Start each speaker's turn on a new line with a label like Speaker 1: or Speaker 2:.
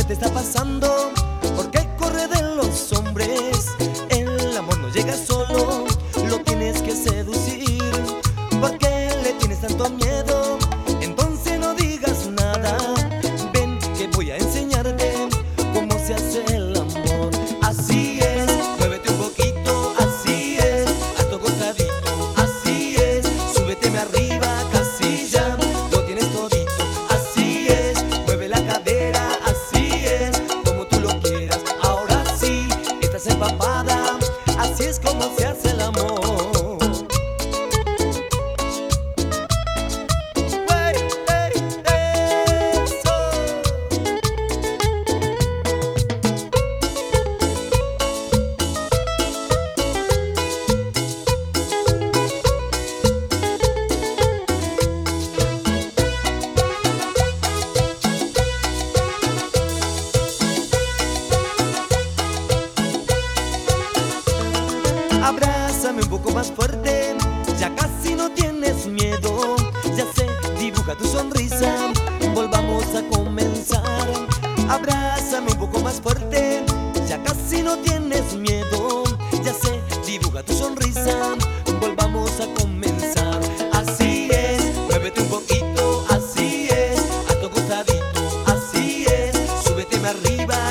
Speaker 1: te está pasando? ¿Por qué corre de los hombres? El amor no llega solo, lo tienes que seducir. ¿Por qué le tienes tanto miedo? Entonces no digas nada. Ven que voy a enseñarte cómo se hace el amor. Así es, muévete un poquito, así es, hazlo gozadito, así es, súbeteme arriba, casi ya lo tienes todito. Así es, mueve la cadera, así es, como tú lo quieras. Ahora sí, estás empapada, así es como se hace el amor. Abrázame un poco más fuerte, ya casi no tienes miedo. Ya sé, dibuja tu sonrisa, volvamos a comenzar. Abrázame un poco más fuerte, ya casi no tienes miedo. Ya sé, dibuja tu sonrisa, volvamos a comenzar. Así es, muévete un poquito, así es, hazlo gozadito, así es, súbeteme arriba.